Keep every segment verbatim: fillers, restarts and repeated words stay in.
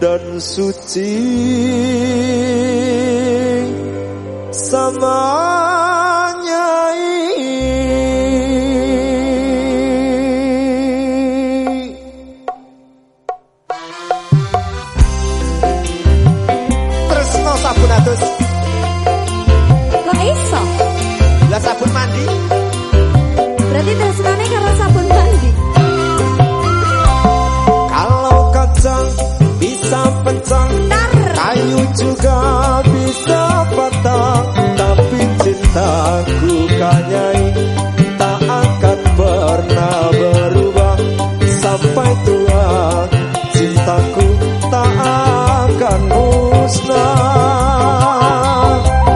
dan suci samanya tresno sabun atus kok iso lah sabun mandi berarti tresnane karo sabun mandi. Kalau kacang bisa pecah, kayu juga bisa patah, tapi cintaku kanyai tak akan pernah berubah sampai tua. Cintaku tak akan musnah.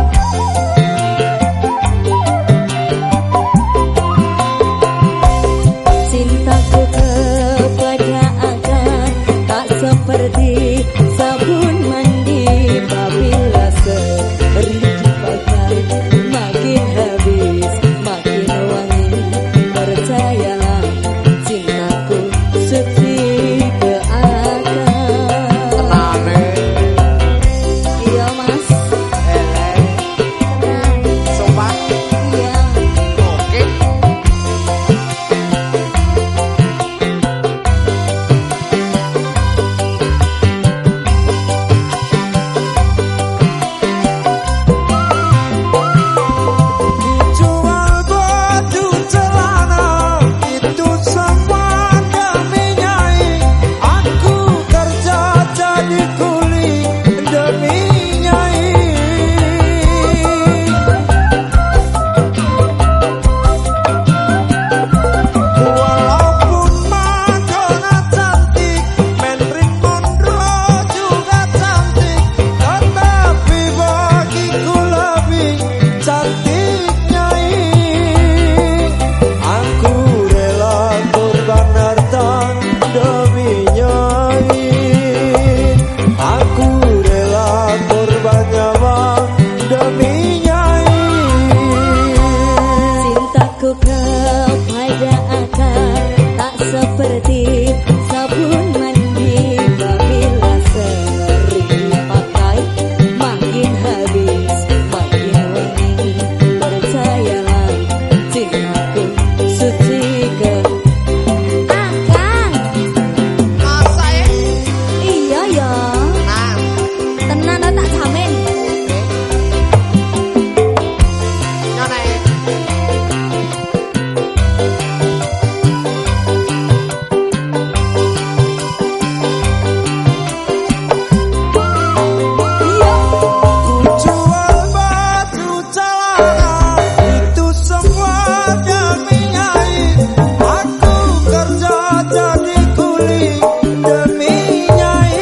Cintaku kepada akan tak seperti sabun mandi, apabila sering dipakai makin habis makin wangi. Percayalah cintaku suci ke akan. Tenane Iya mas, tenang. sopan Iya. oke. Jual baju celana itu semua demi nyai. Aku kerja jadi kuli demi nyai. Walaupun Madonna cantik, Marilyn Monroe juga cantik, tetapi bagiku lebih cantik nyai. Aku rela korban harta demi nyai. Aku rela korban nyawa demi nyai. Cintaku kepada akan tak seperti sabun mandi, apabila sering dipakai makin habis makin wangi. Percayalah cintaku suci ke akan. Masa ya? Iya ya, Nah, tenan tak jamin. nyone. Iya. Jual baju celana itu semua demi nyai. Aku kerja jadi kuli demi nyai.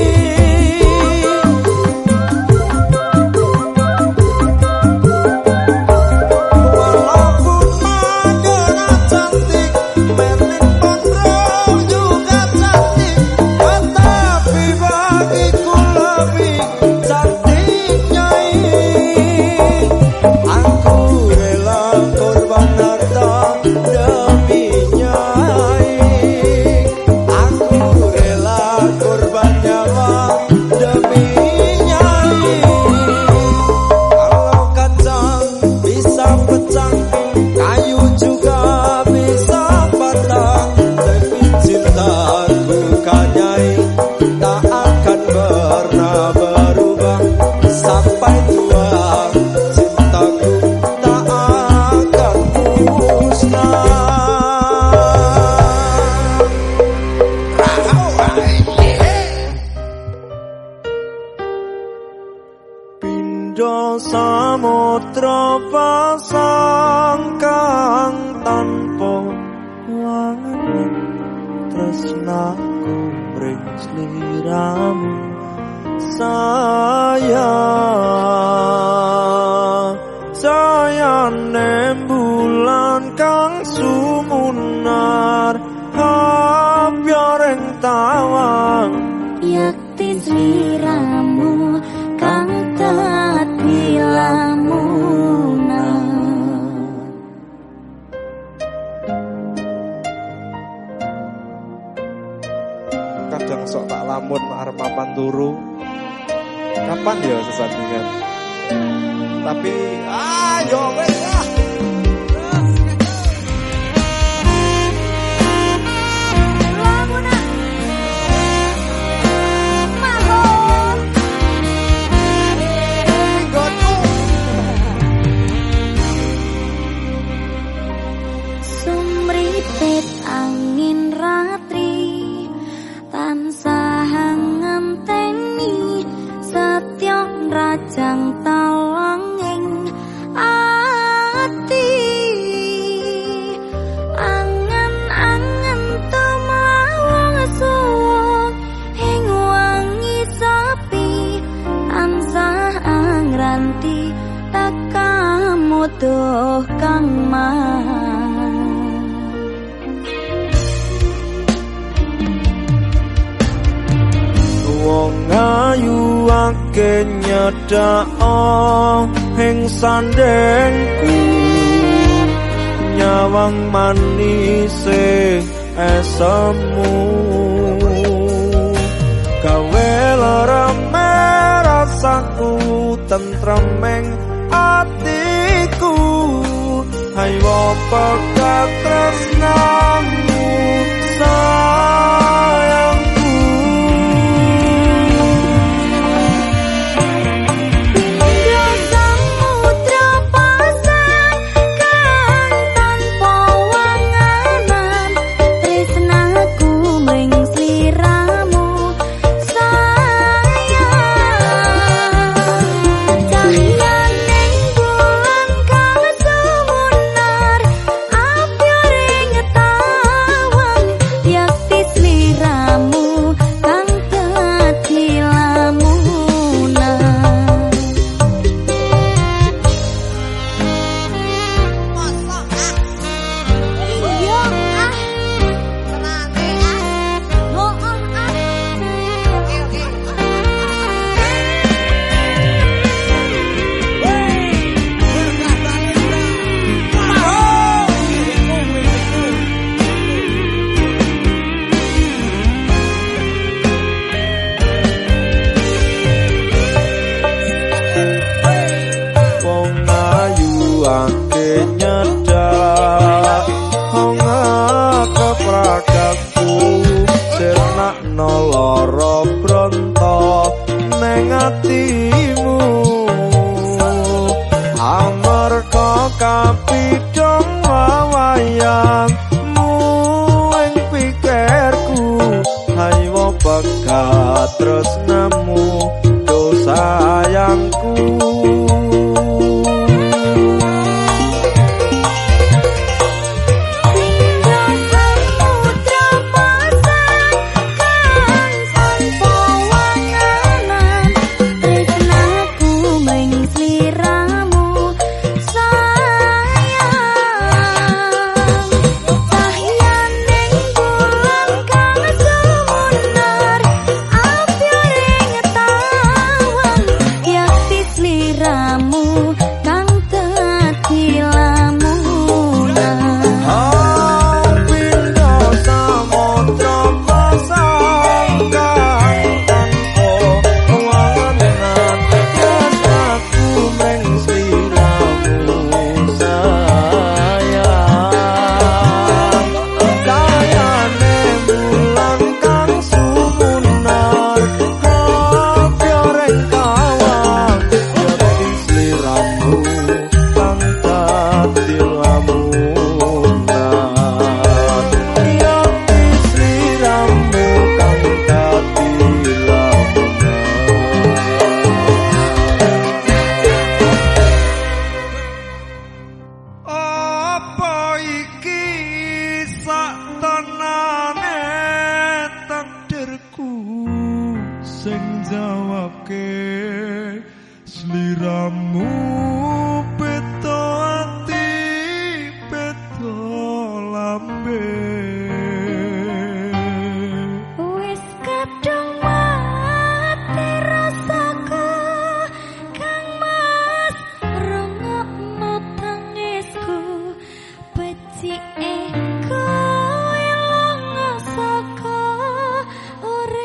Walaupun Madonna cantik, Marilyn Monroe juga cantik, tetapi bagiku lebih cantik nyai. Aku rela korban harta demi nyai. Aku rela korban nyawa demi nyai. Kalau kacang bisa pecah, kayu juga bisa patah, tapi cintaku kanyai tak akan pernah berubah sampai tua. Cintaku tak akan musnah. Pindha samudra pasang kang tanpa wangen, tresnaku mring sliramu sayang. Sayane bulan kang sumunar habyoreng tawang, Yakti sliramu kang tati lamunan. kadang sok tak lamun arep papan turu. Kapan ya sesandingan? Tapi ayo wes ah. Angin ratri tansah ngenteni setya rajang talanging ati angen-angen tumawang suwung ing wangi sepi tansah angranti tekamu tuh kang mah wong ayu ake nyedhak ing sandengku nyawang manise esemu gawe lara rasaku tentremeng atiku hayo pekat tresnamu sayang lara bronto neng atimu amarga kapidhong wayangmu ing pikirku hayo pegat tresnamu do sayangku sliramu beto ati beto lambe wis kadung mati rasaku kang mas rungokno tangisku becike kowe lunga saka urip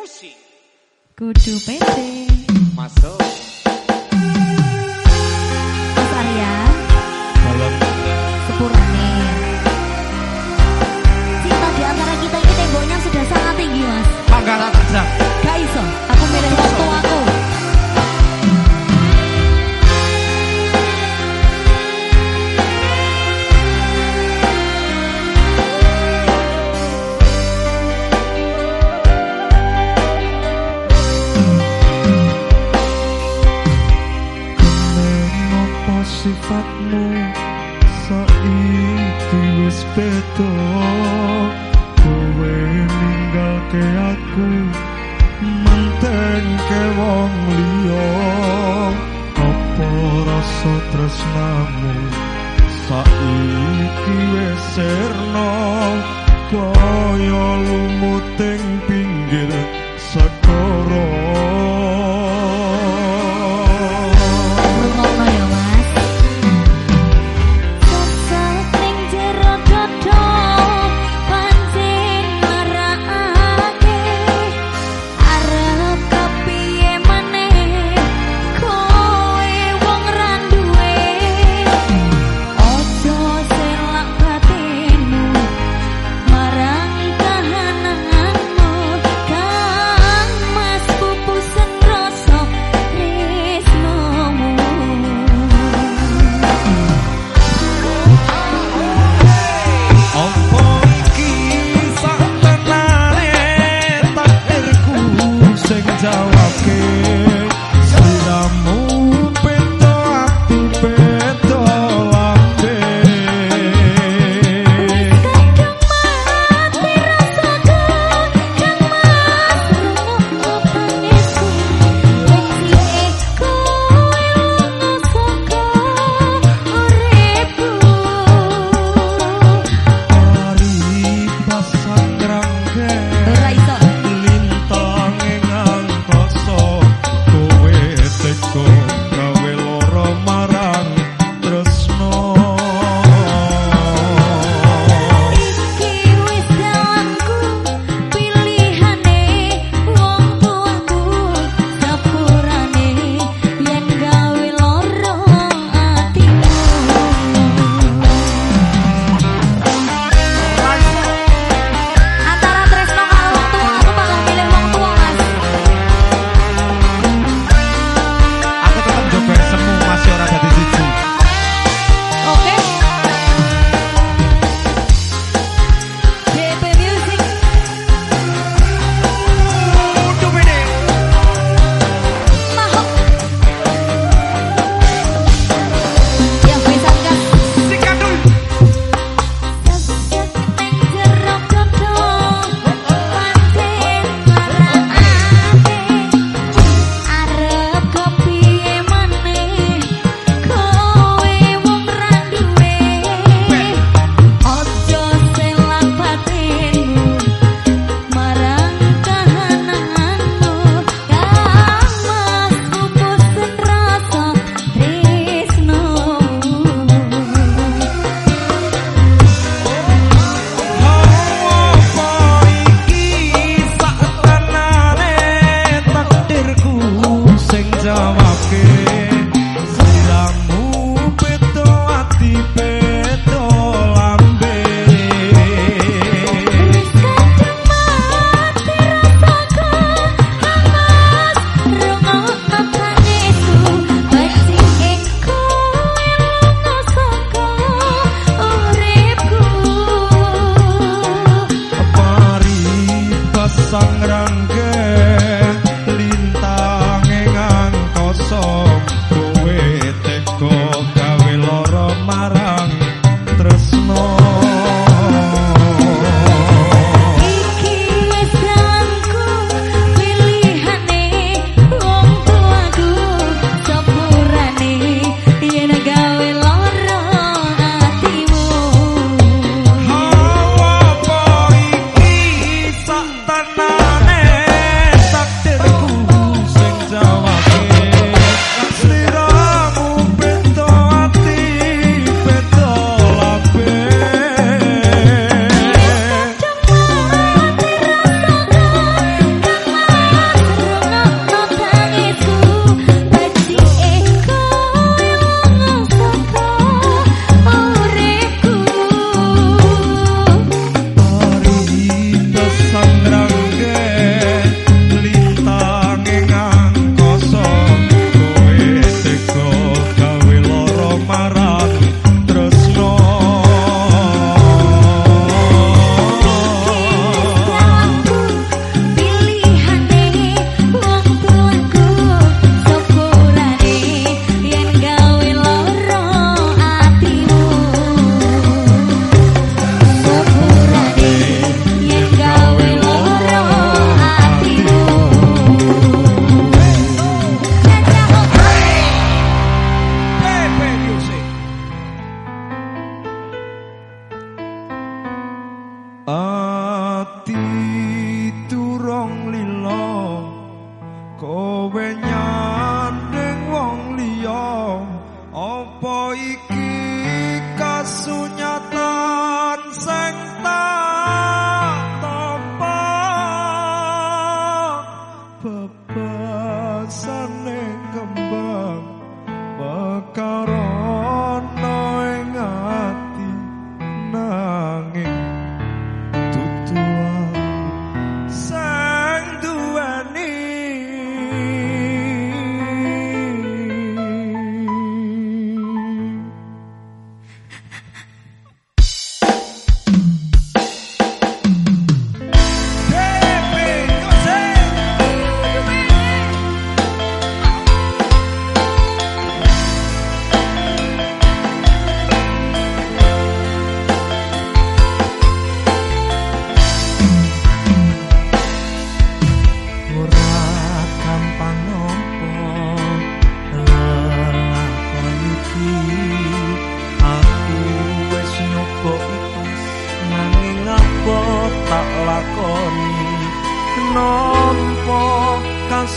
eksekusi. Kudu pede. Masuk. Mas Arya. Dalam Sepurane. Cinta di antara kita ini temboknya sudah sangat tinggi, Mas. Panggara kerja. Gak iso, aku milih waktu aku. Sifatmu saiki wis beda, kowe ninggalke aku mentengke wong liya. Apa rasa tresnamu saiki wis sirna, kaya lumuting pinggir segara. Marang kahananmu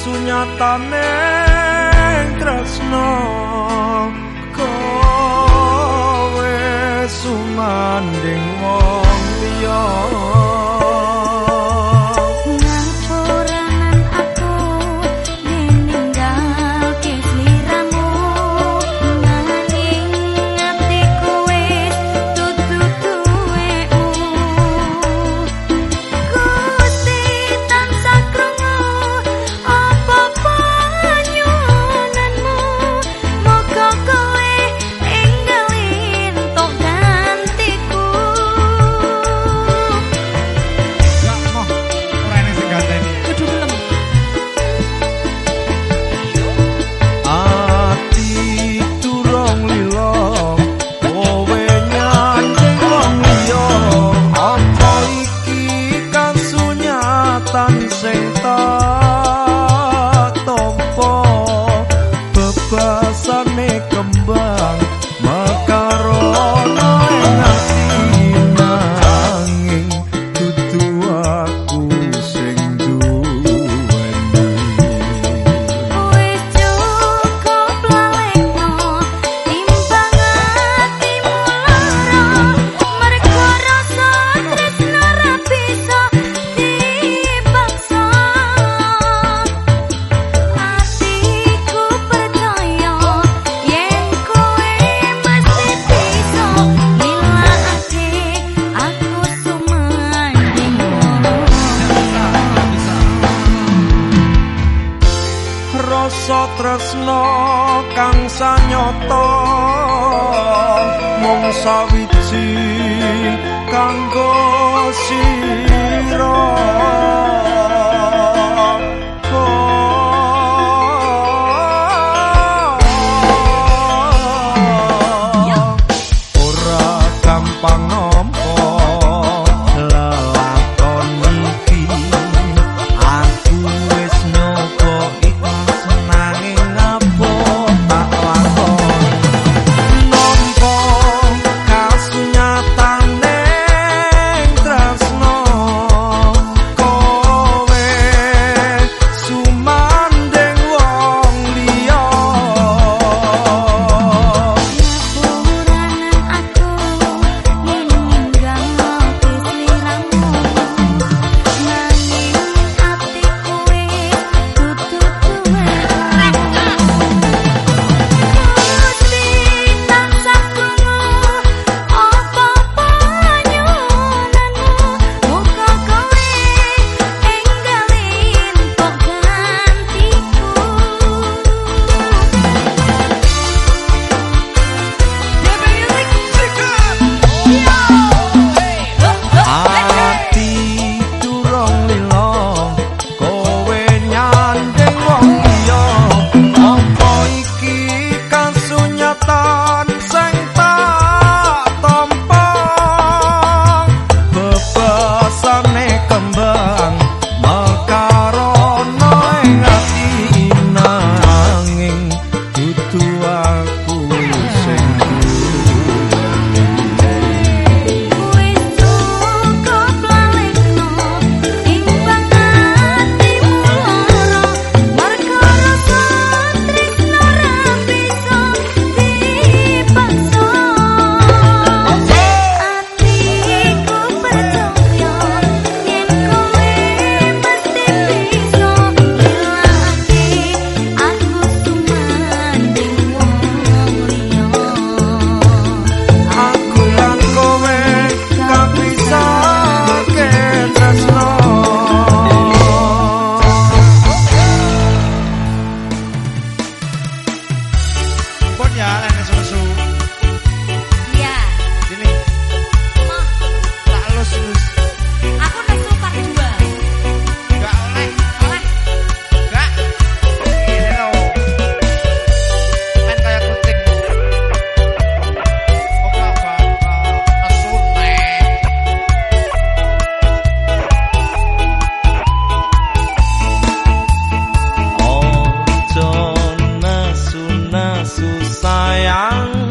kasunyatane tresno kowe sumanding wong liya. Rasa tresno kang sanyata mung sawiji kanggo sira. Ora gampang nampa lelakon iki, aku wis nyoba sayang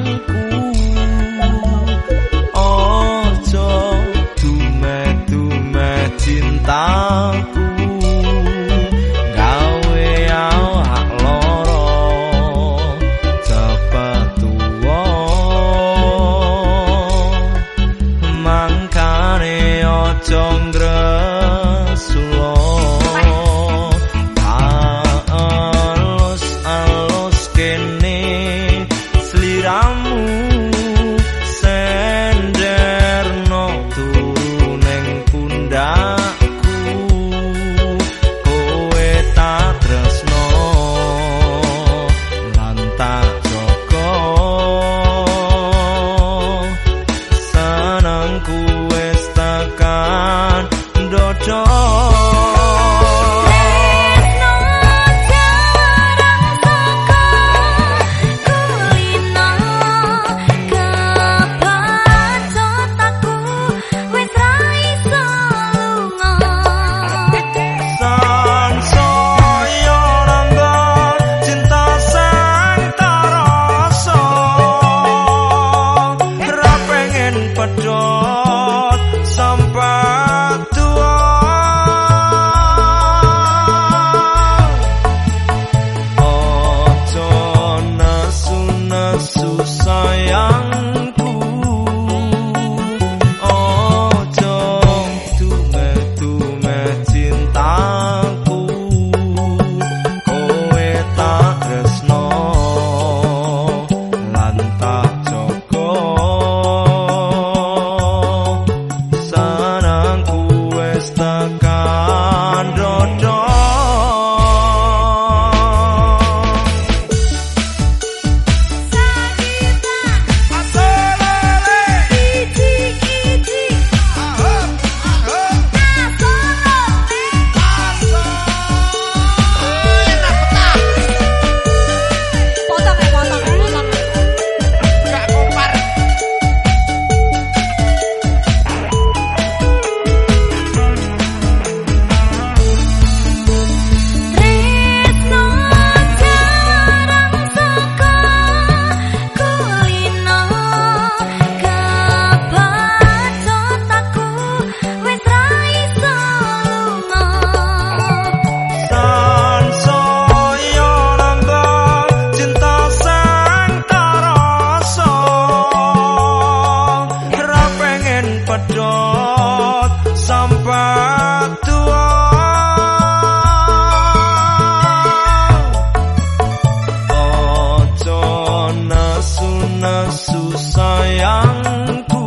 nesu sayangku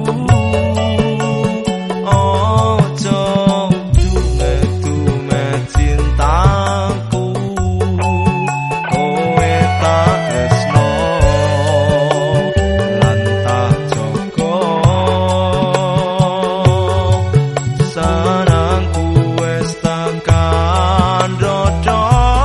ojo dume-dume cintaku kowe tak tresno lan tak jaga sarangku wis tekan dodo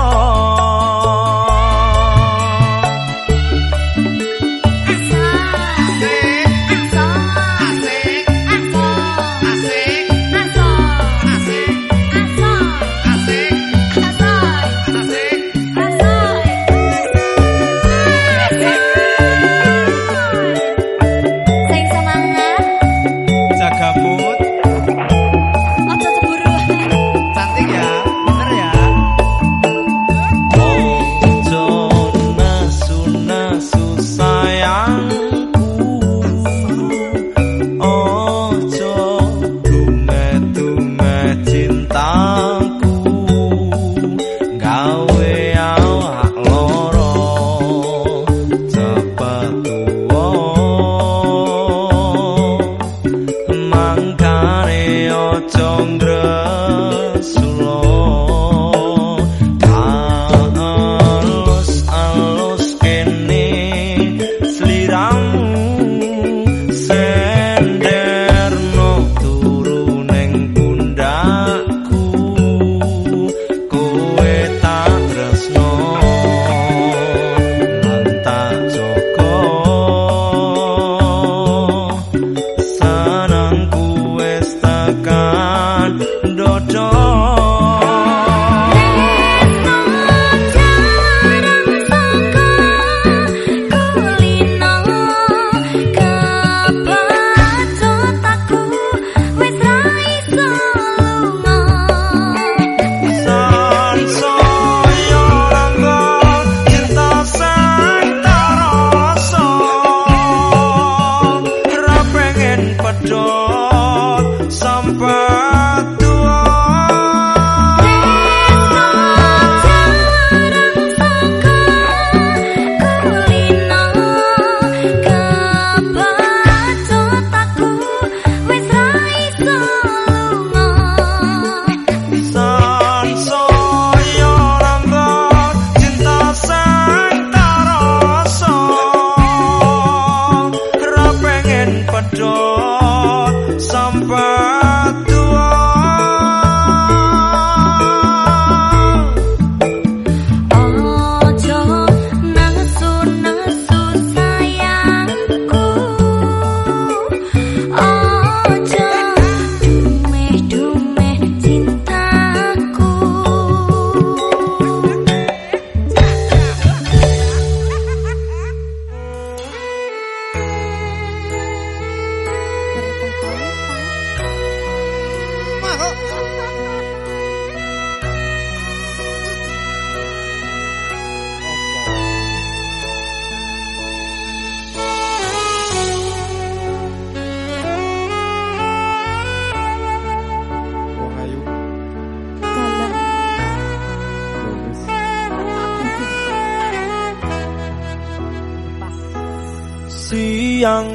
siang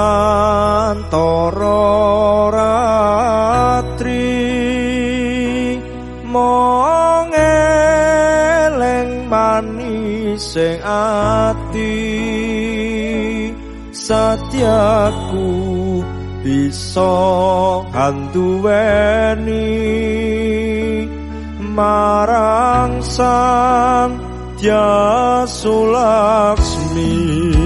pantoro ratri mong eleng manis sing ati satyaku bisa kanduweni marang sang Sulaksmi.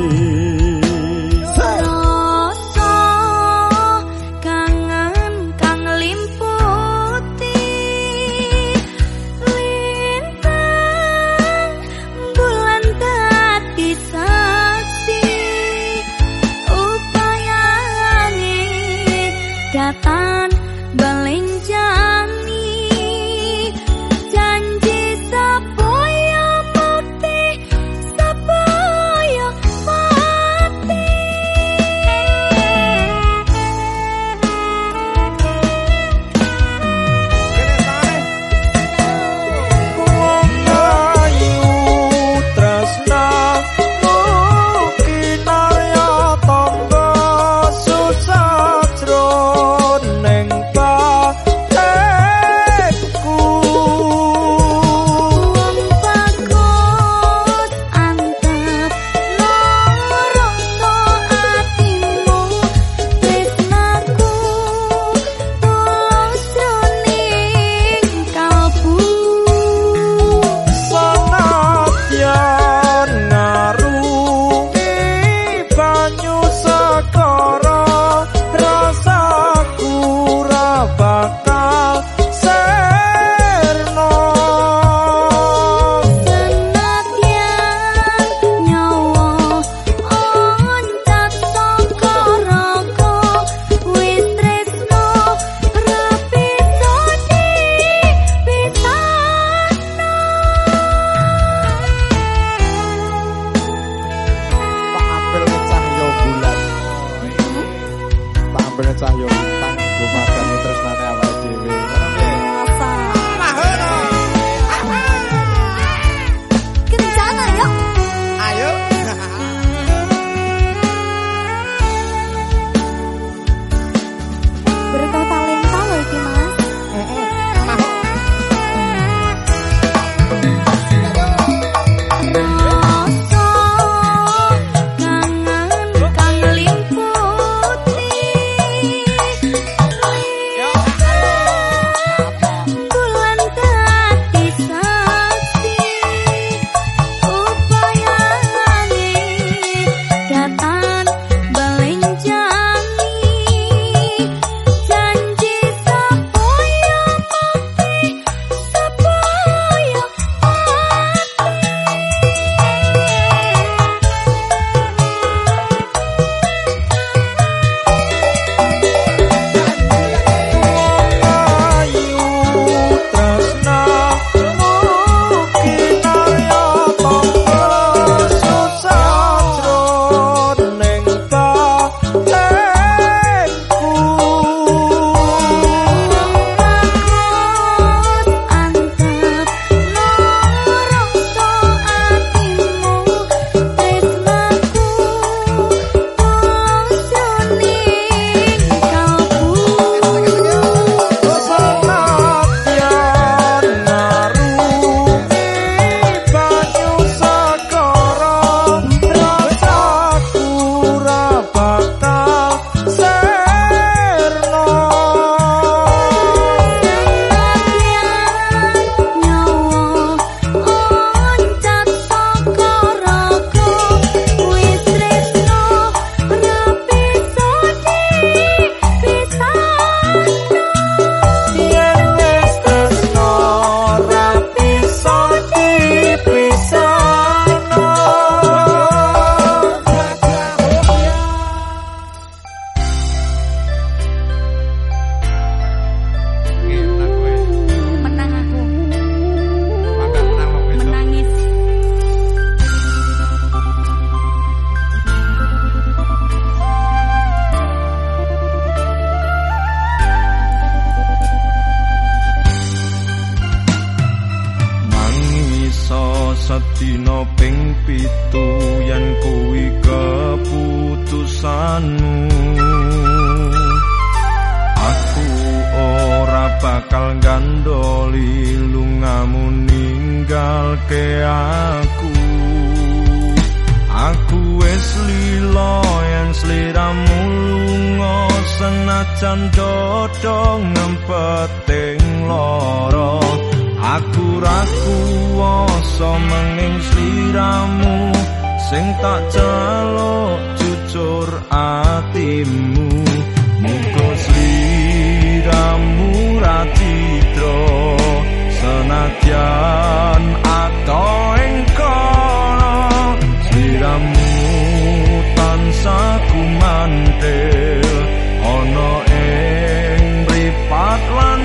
Datang belenjani janji sapoyo mukti sapoyo cahyo bintang gumadani tresnane awake dhewe. Ngono piye? Kencana yuk. Ayo. Berkah talenta loh iki Mas. Sedina ping pitu yen kuwi keputusanmu, aku ora bakal gandoli lungamu ninggalke aku. Aku wis lila yen sliramu lunga senajan dodo ngempeting lara. Aku ra kuwasa menging sliramu sing tak jaluk jujur atimu. Muga sliramu ra citra senadyan ato ing kono, sliramu tansah kumantil ana ing mripat lan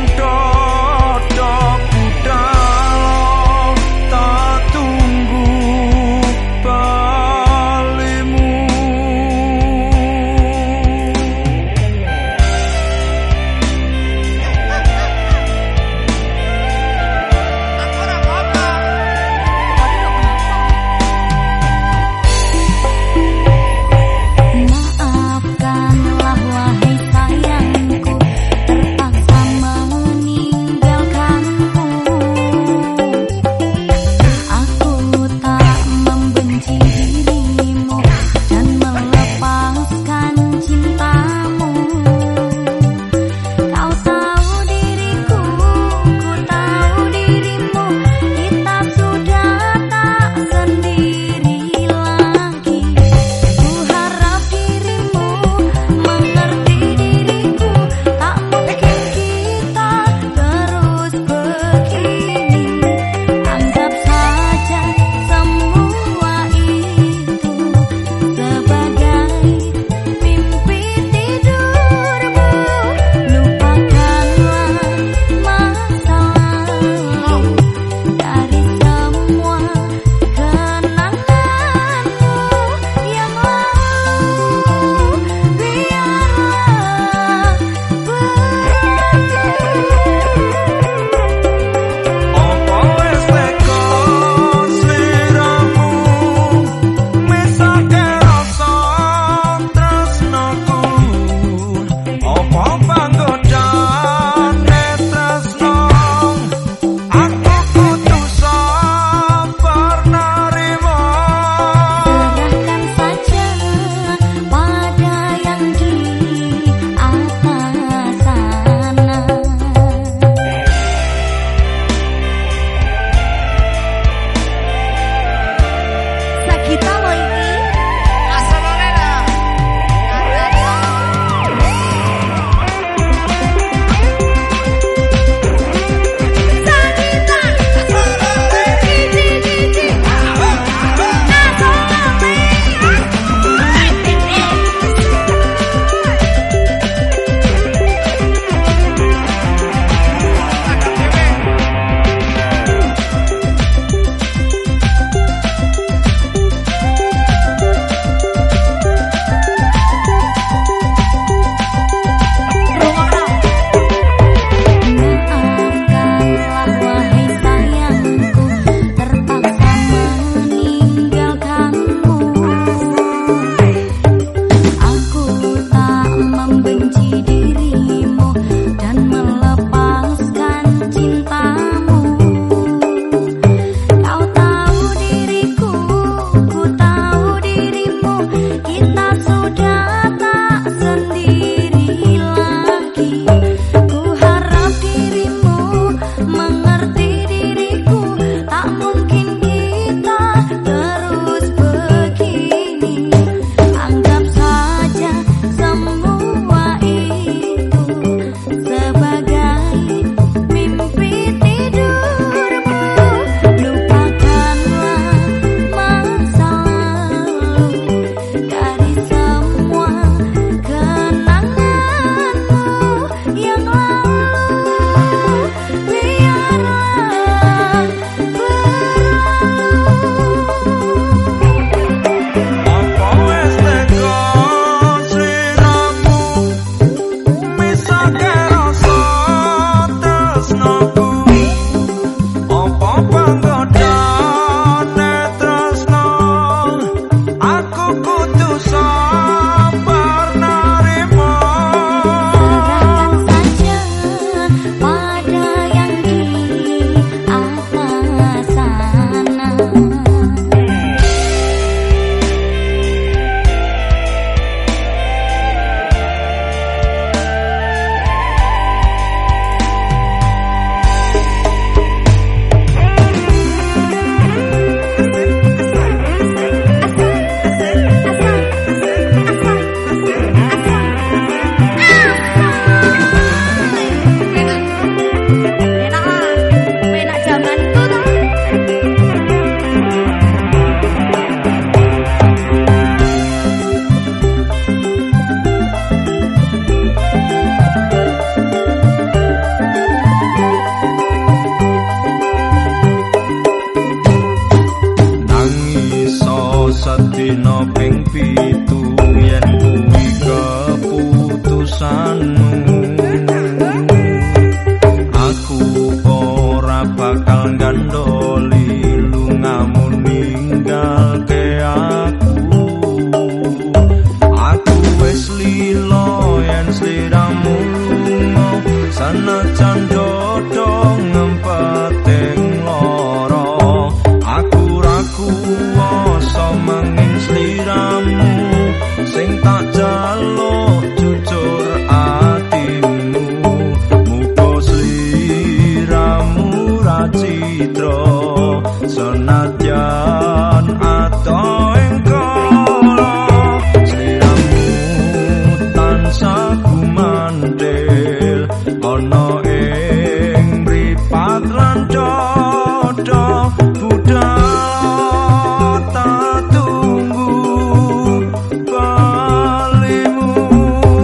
Balimu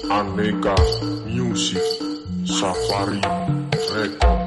Aneka Music Safari Record.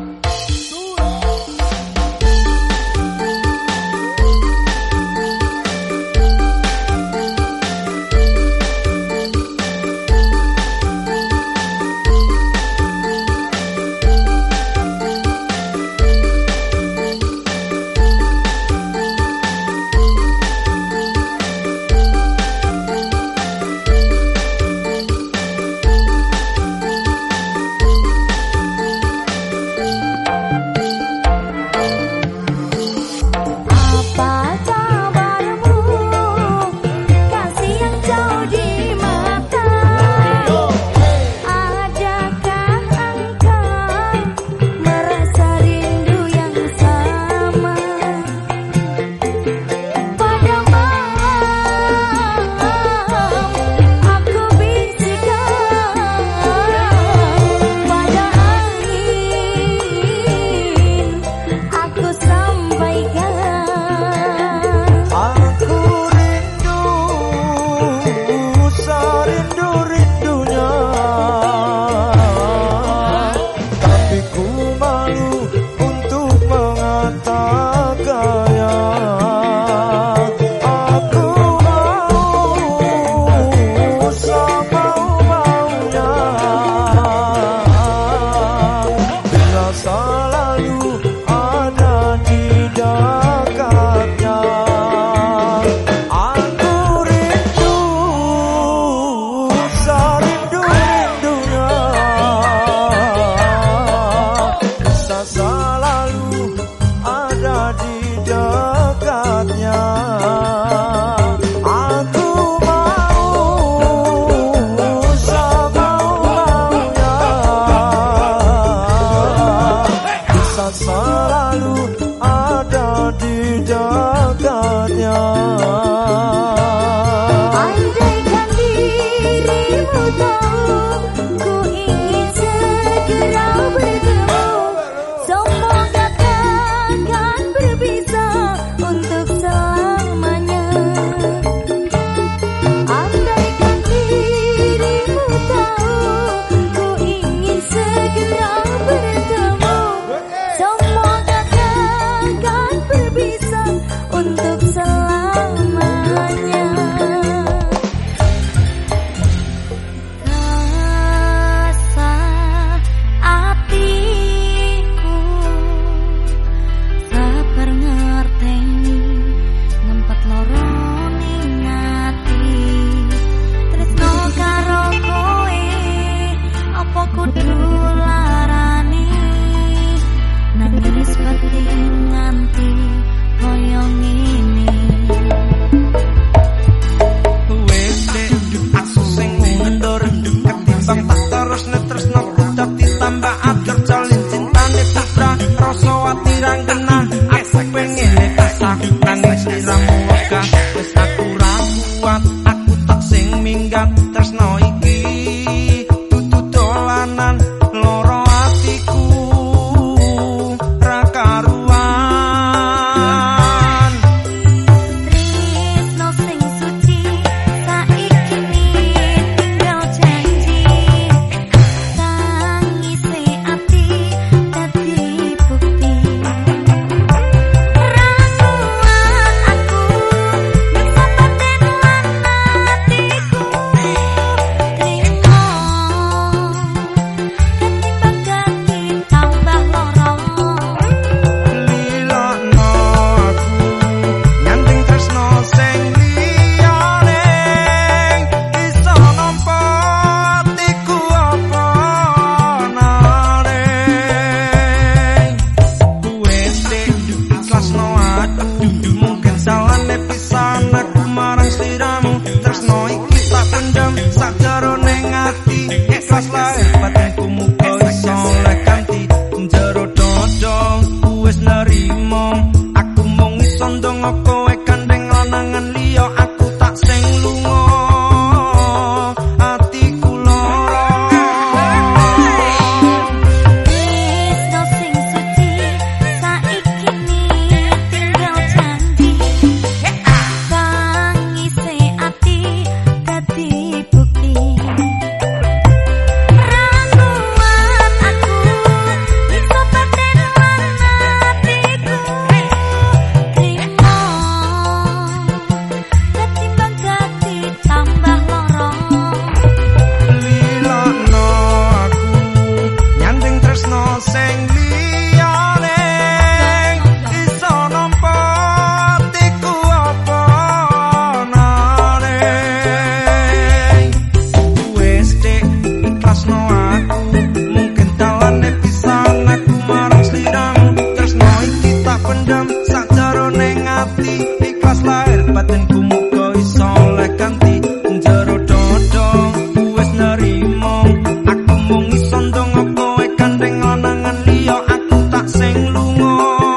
tresno aku mungkin dalane pisan aku marang sliramu tresno iki tak pendam sakjarone ngati ikhlas lahir batinku muga iso lek ganti njero dodo wis nerimo aku mung iso ndonga kowe gandeng lanangan liya aku tak sing lunga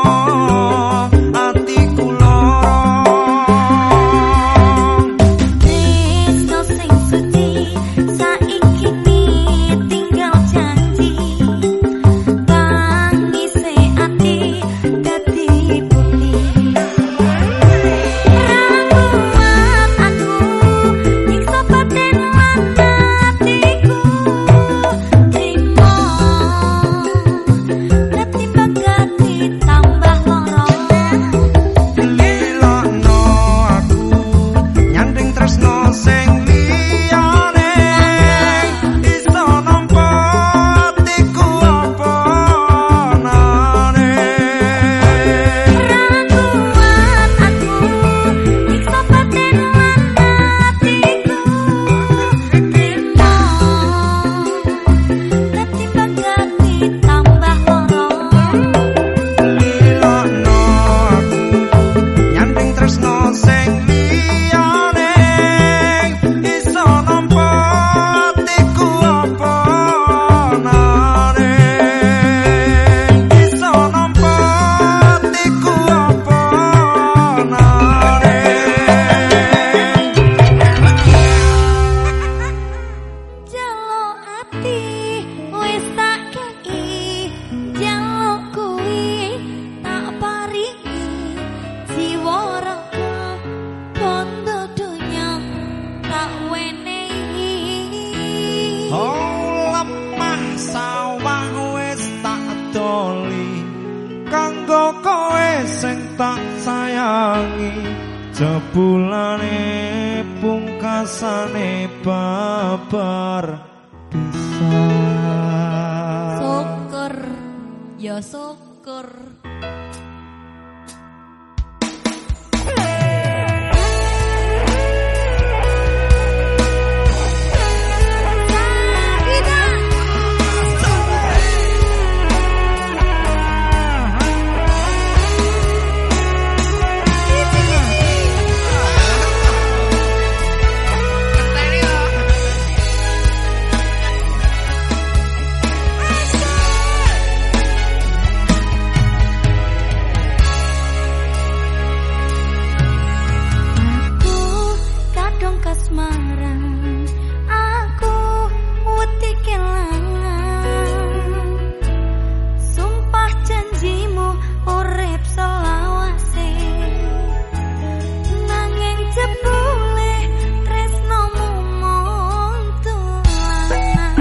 atiku lara Tresno sing suci saiki tinggal janji tangise ati dadi bukti ramuan aku nyiksa batin lan hatiku trimo dadi bagati tambah lara lilakno aku nyanding tresno sing liyane iso nampa atiku apa nane ramuan aku nyiksa batin lan hatiku trimo dadi bagati tambah lara lilakno aku nyanding tresno sing liyane iso nampa atiku apa nane iso nampa atiku apa nane jaluk ati wis tak kei jaluk kuwi tak paringi jiwa raga bondo donya tak wenehi Oh lemah sawah wis tak doli kanggo kowe sing tak sayangi jebulane pungkasane babar pisan syukur ya syukur Aku kadung kasmaran aku wedi kelangan sumpah janjimu urip selawase nanging jebule tresnomu mung tulanan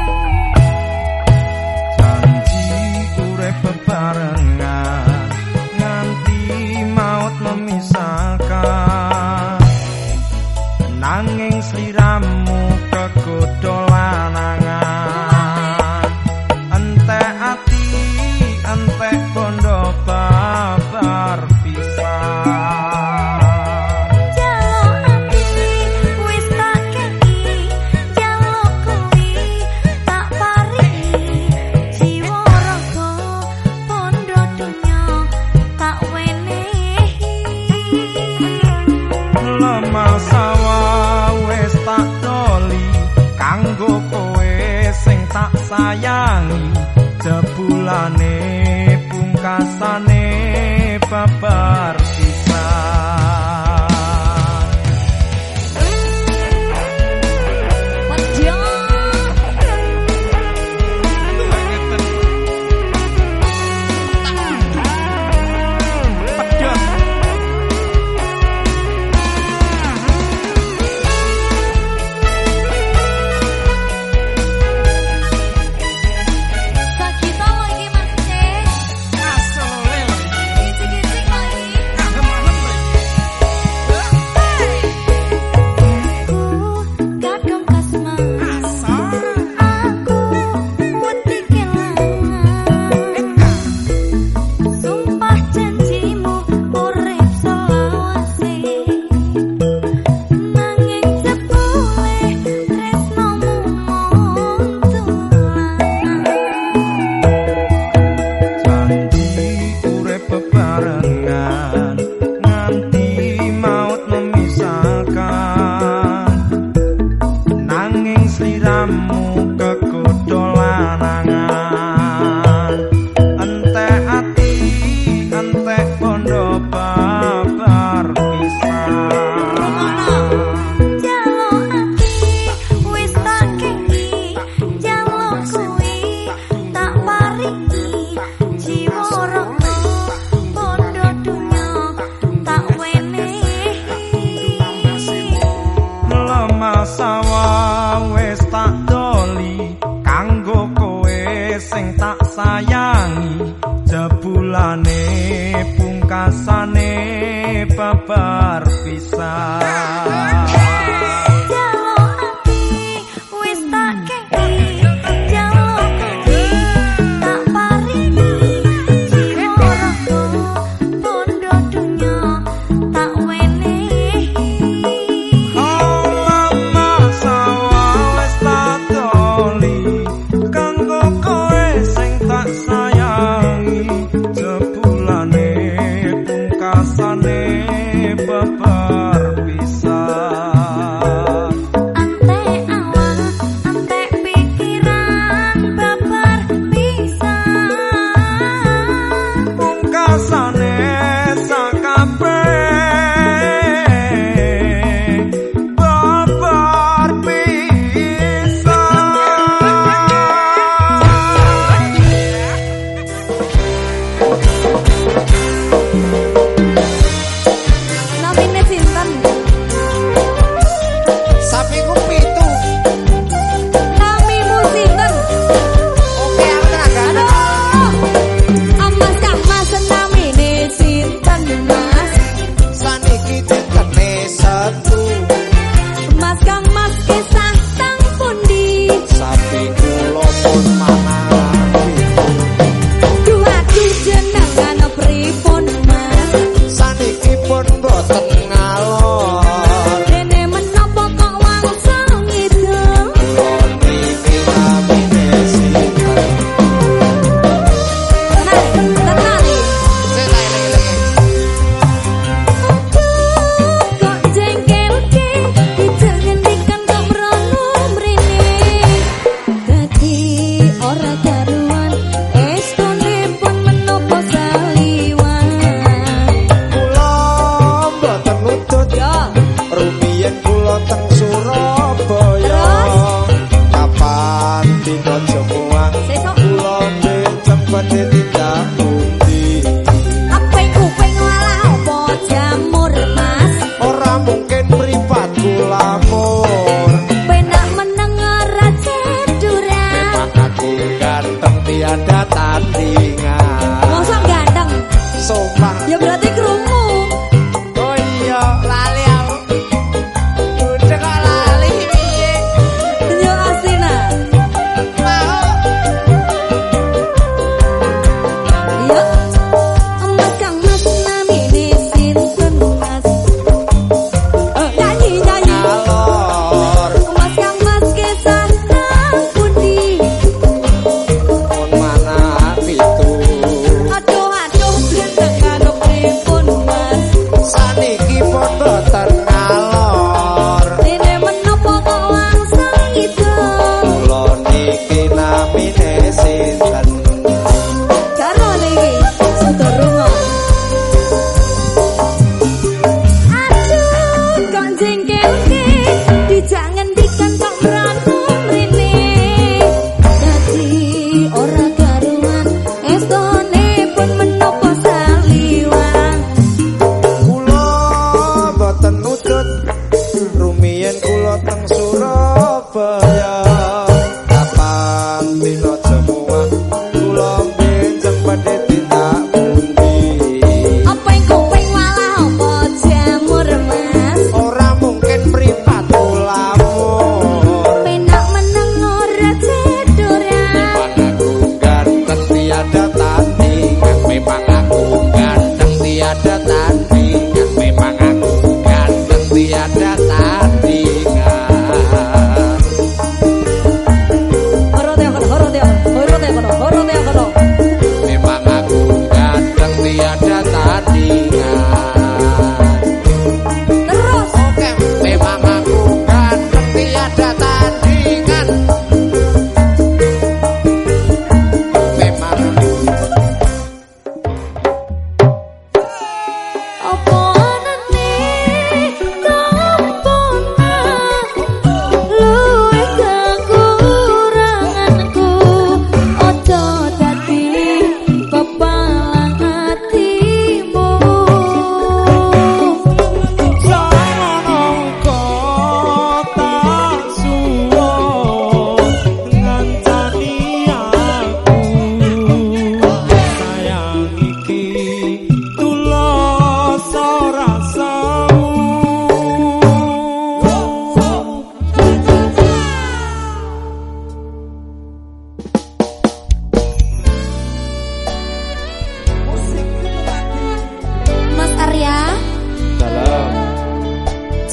janji urip bebarengan nganti maut memisahkan nanging sliramu kegodho lanangan entek ati entek bondo babar pisan jaluk ati wis tak kei jaluk kuwi tak paringi jiwa raga bondo donya tak wenehi lemah sawah wis tak doli kanggo kowe sing tak sayangi jebulane pungkasane babar pisan Wedya pedhot sakita lagi Mas C kamu kegodho lanangan. Entek ati entek bondo babar pisan. Jaluk ati wis tak kengki, jaluk kuwi tak paringi, jiwa raga bondo dunya tak wenehi. Lemah sawah wis tak doli kanggo kowe sing tak sayangi, jebulane pungkasane babar pisan. Jaluk ati wis tak kengki, jaluk kuwi tak paringi, jiwa raga bondo dunya tak wenehi. Lemah sawah wis tak doli kanggo kowe sing tak sayangi, jebulane pungkasane babar pisan. Antek awan, antek pikiran, babar pisan. Pungkasane sakabeh babar pisan. Namine sinten? Sapi ku pitu. Namimu sinten? Oke, aku tenaga. Aduh, Mas Kang Mas namine sinten Mas? Saniki ditene satu. Mas Kang Mas kisah tang pundi? Sapi kula pun mangan pitu. Duh aduh jenengan pripun Mas? Saniki pun boten ngalor. Dene menapa kok wangsul ngidul? Kula niki namine sinten. Tenang, tenang. Sing tak eling-eling. Kok jengkelke dijenengan kok mrono mrene. Dadi ora karuan estone pun menapa saliwan. Kula mboten nutut. Ya, Rumiyin kula teng Surabaya. Kapan dina Jamuang sesuk kula cempete tidak pundi. apeng kuping lalah apa jamur Mas. Ora mungkin mripat kula mur. Penak meneng ora ceduran. Memang aku ganteng tiada tandingan. Mosok ganteng. Sumpah. Ya berarti krungu. Oh iya, lali aku. Udah kok lali piye? Yo Astina. Mau. Yo. Mas Kang Mas namine sinten Mas? Eh, nyanyi nyanyi. Alor, Mas Kang Mas kisah nang pundi? pun mana pitu. Aduh aduh jenengan pripun Mas? Saniki pun boten ngalor. Dene menapa kok langsung ngidul? Kula niki namine sinten. Karo niki Sudarunga. Aduh kok jengkelke dijak ngendikan kok mranu mrene. Dadi ora karuan estone pun menapa saliwan. Kula boten nutut. Rumiyin kula teng Surabaya. Kapan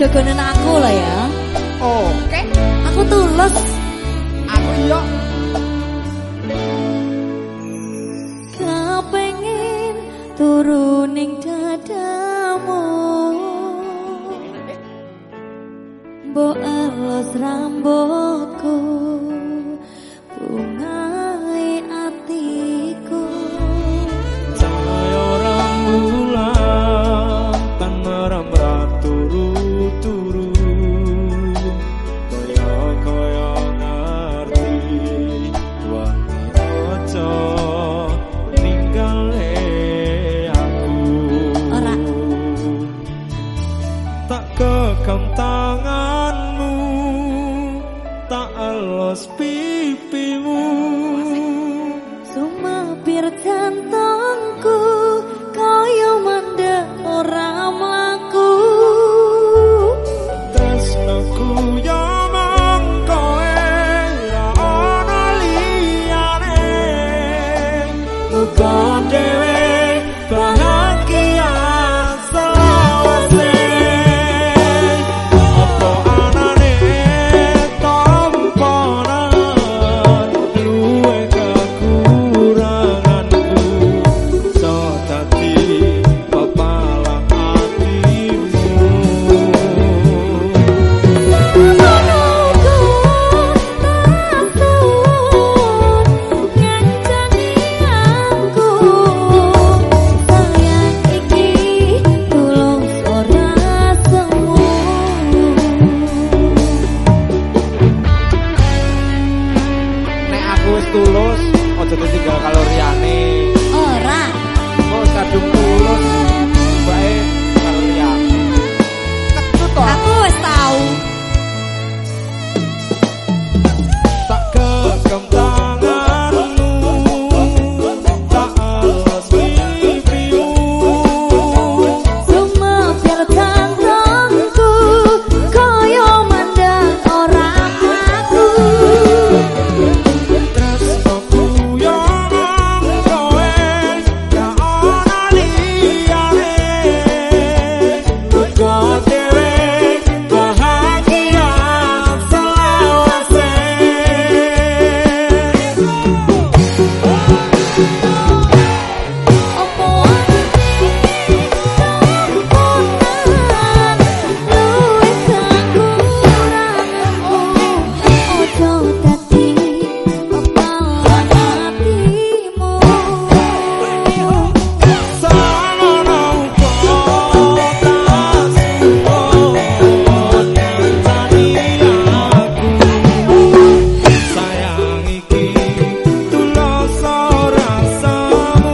jogonen aku lah ya. Oke. Aku tulus. Aku iya. Kepengin turuning dadamu, mbok alus rambutku, bungai atiku. Cahaya rembulan tan merem turu-turu, kaya-kaya ngerti wani aja ninggale aku. Ora. Tak gegem tanganmu, tak elus pipimu, Sumapir jantungku kaya mandek ora mlaku. tresnoku yo mung kowe ora ana liyane. Muga dhewe bahagia selawase. Apa anane tamponan luwe kekuranganku, so dadi pepalang atimu. Menunggu tasuwun ngancani aku, sayang iki tulus ora semu. Nek aku wis tulus, aja ditinggal karo liyane. Ora. Kok kadung tulus, bae karo liyane. Ketut to. Aku wis tau. Tak gegem tanganmu, tak elus pipimu, Sumapir jantungku kaya mandek ora mlaku. tresnoku yo mung kowe ra ana liyane. Muga dhewe bahagia selawase. Opo anane tamponan luwih kekuranganku, ojo dadi pepalang atimu. Samono uga tak suwun ngancani aku, sayang iki tulus ora semu.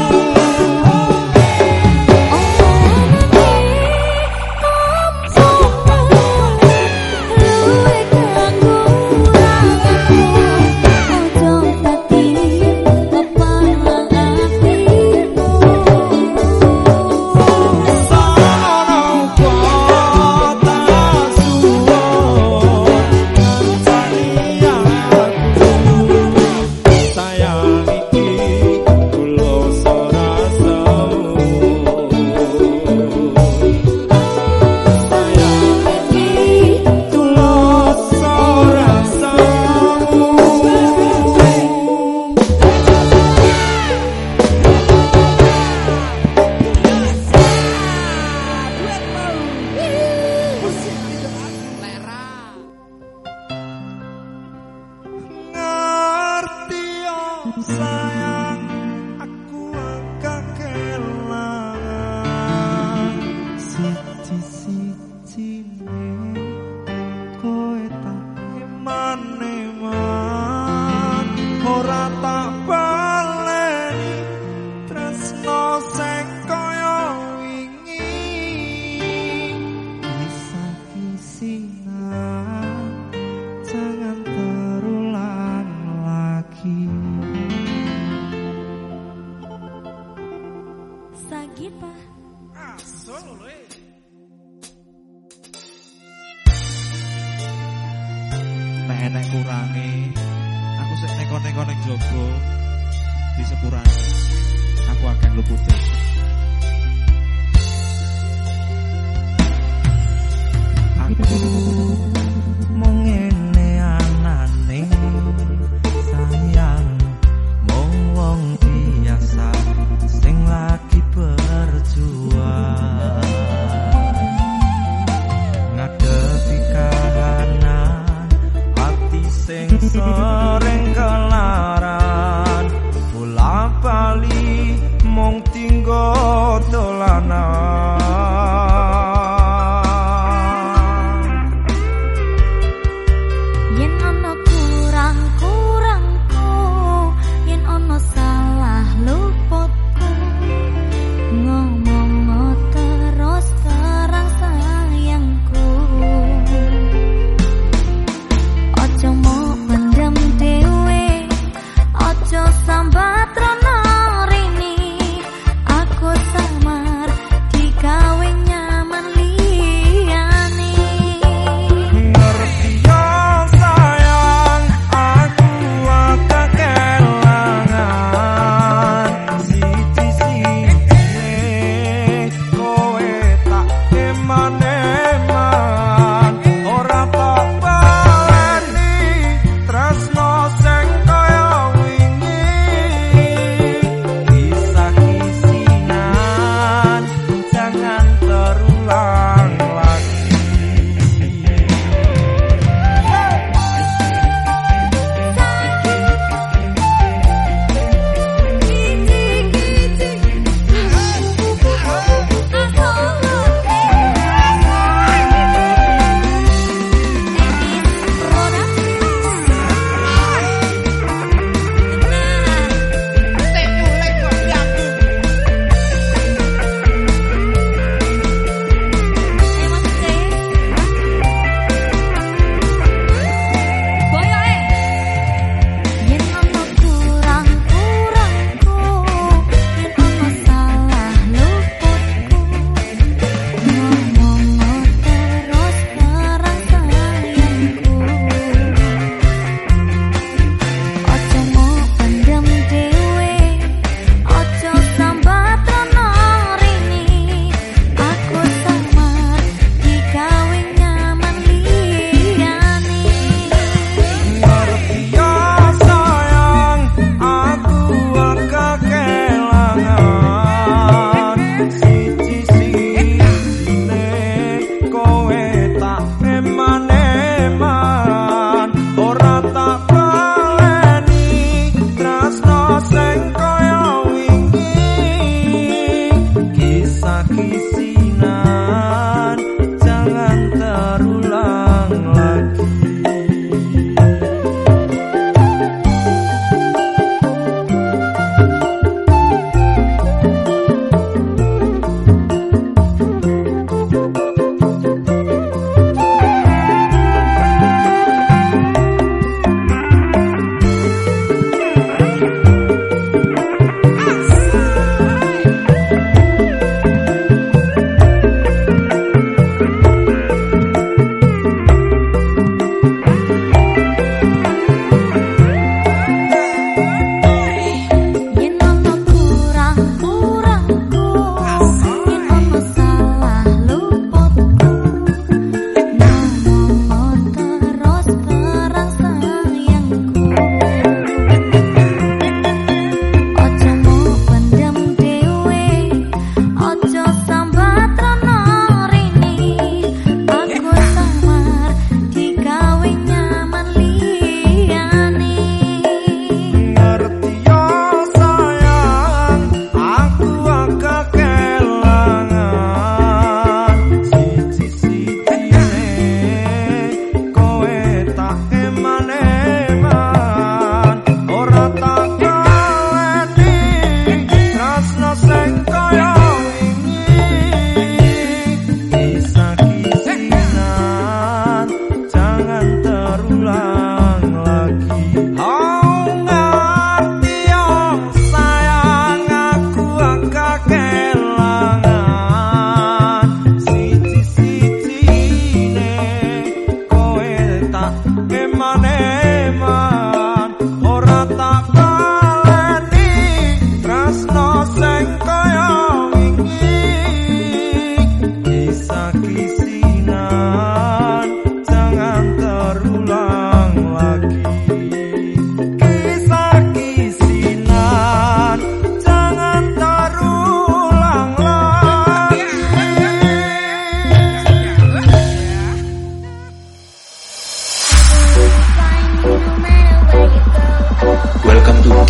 Ngerti yo sayang, aku agak kelangan siji-sijine kowe tak eman-eman, ora tak baleni tresno sing kaya wingi. Kisah kisinan jangan terulang lagi. Sagita. Nek enek kurangi, aku sik neko-neko ning jaba di sepurane. Aku akan lupute. uripku mung ngene anane sayang mung wong biasa sing lagi berjuang ngadepi kahanan ati sing sering kelaran bola bali mung tinggo dolanan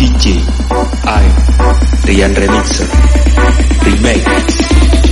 D J I Rian Remixer Remix.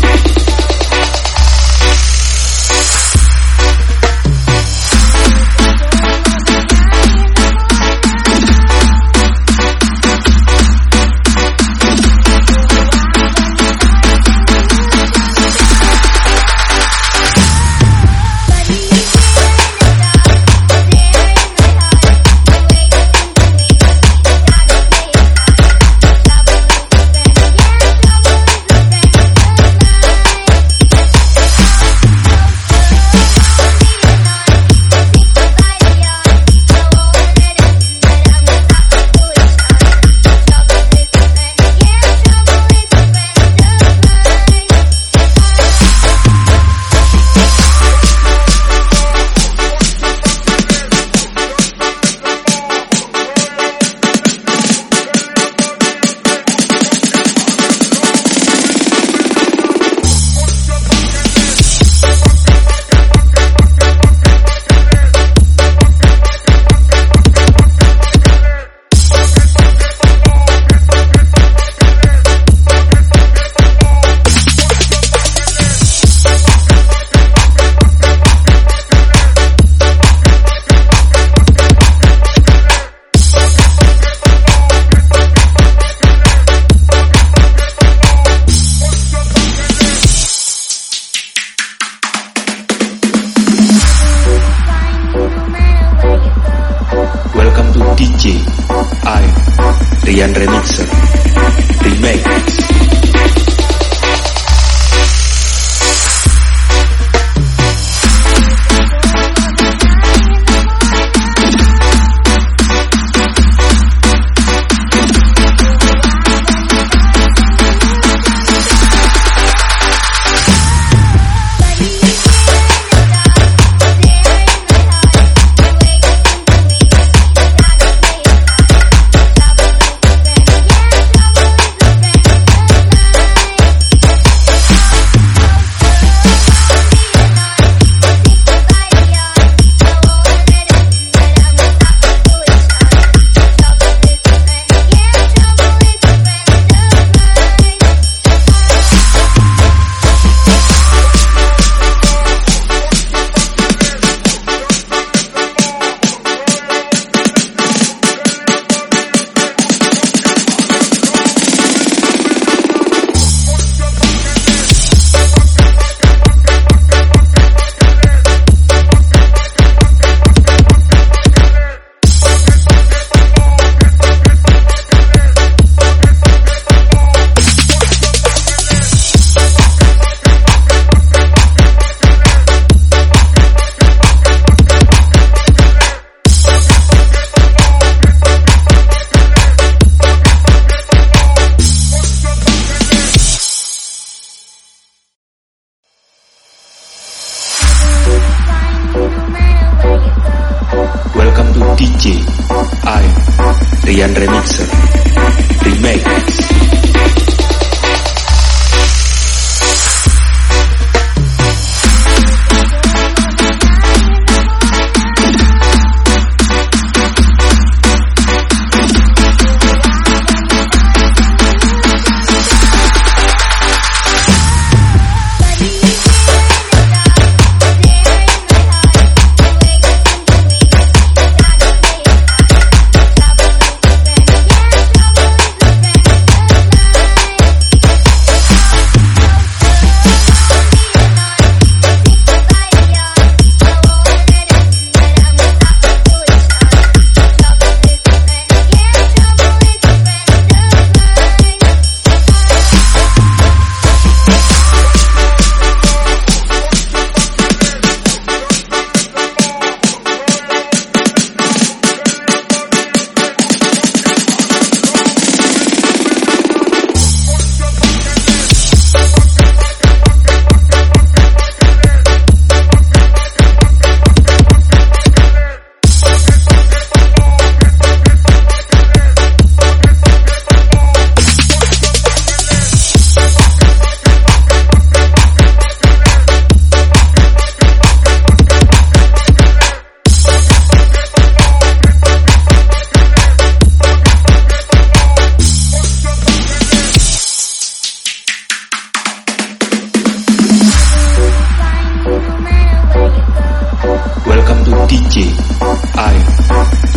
Welcome to D J I Rian Remixer Remix. Welcome to D J I Rian Remixer Remix.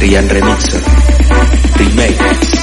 Rian Remixer Remake.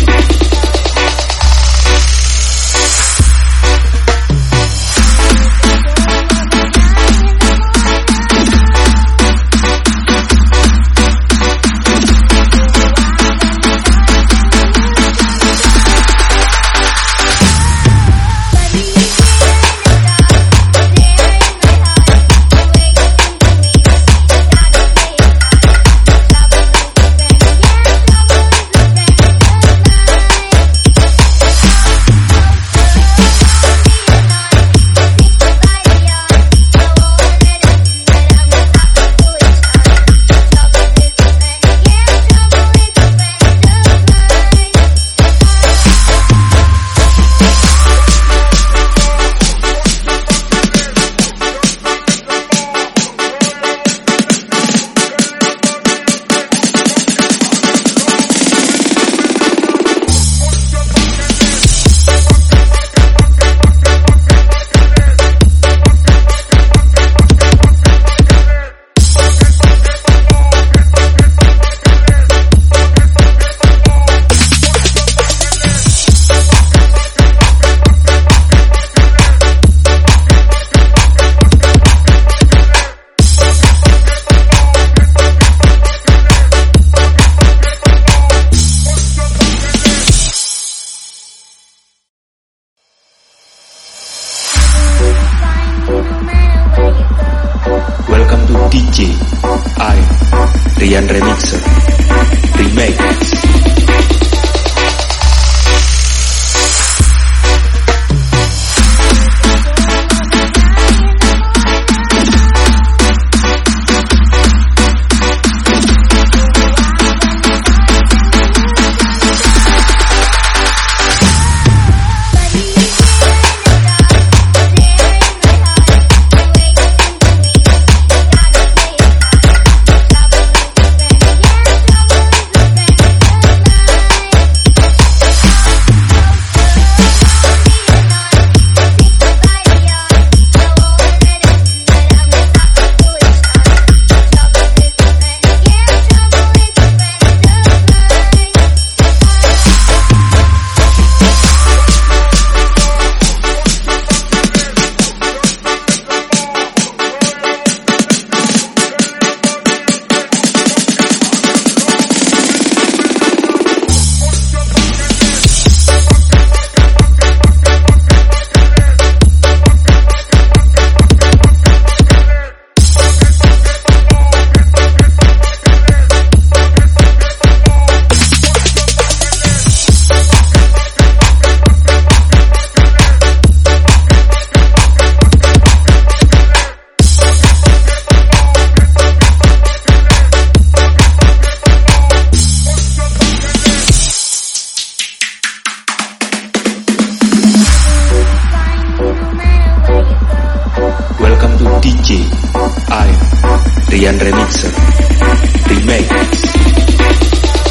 Welcome to D J I Rian Remixer Remake. Welcome to D J I Rian Remixer Remake.